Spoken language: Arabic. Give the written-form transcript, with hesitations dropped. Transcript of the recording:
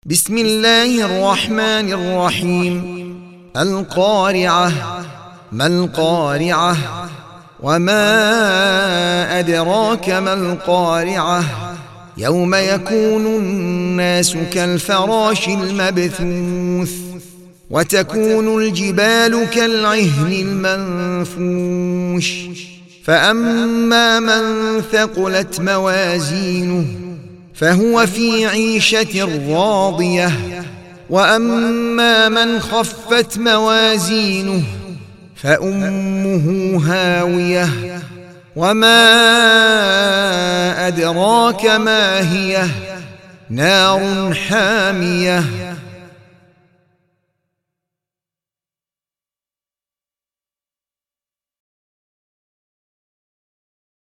بسم الله الرحمن الرحيم. القارعة. ما القارعة؟ وما أدراك ما القارعة؟ يوم يكون الناس كالفراش المبثوث وتكون الجبال كالعهن المنفوش فأما من ثقلت موازينه فهو في عيشة راضية وأما من خفت موازينه فأمه هاوية وما أدراك ما هي نار حامية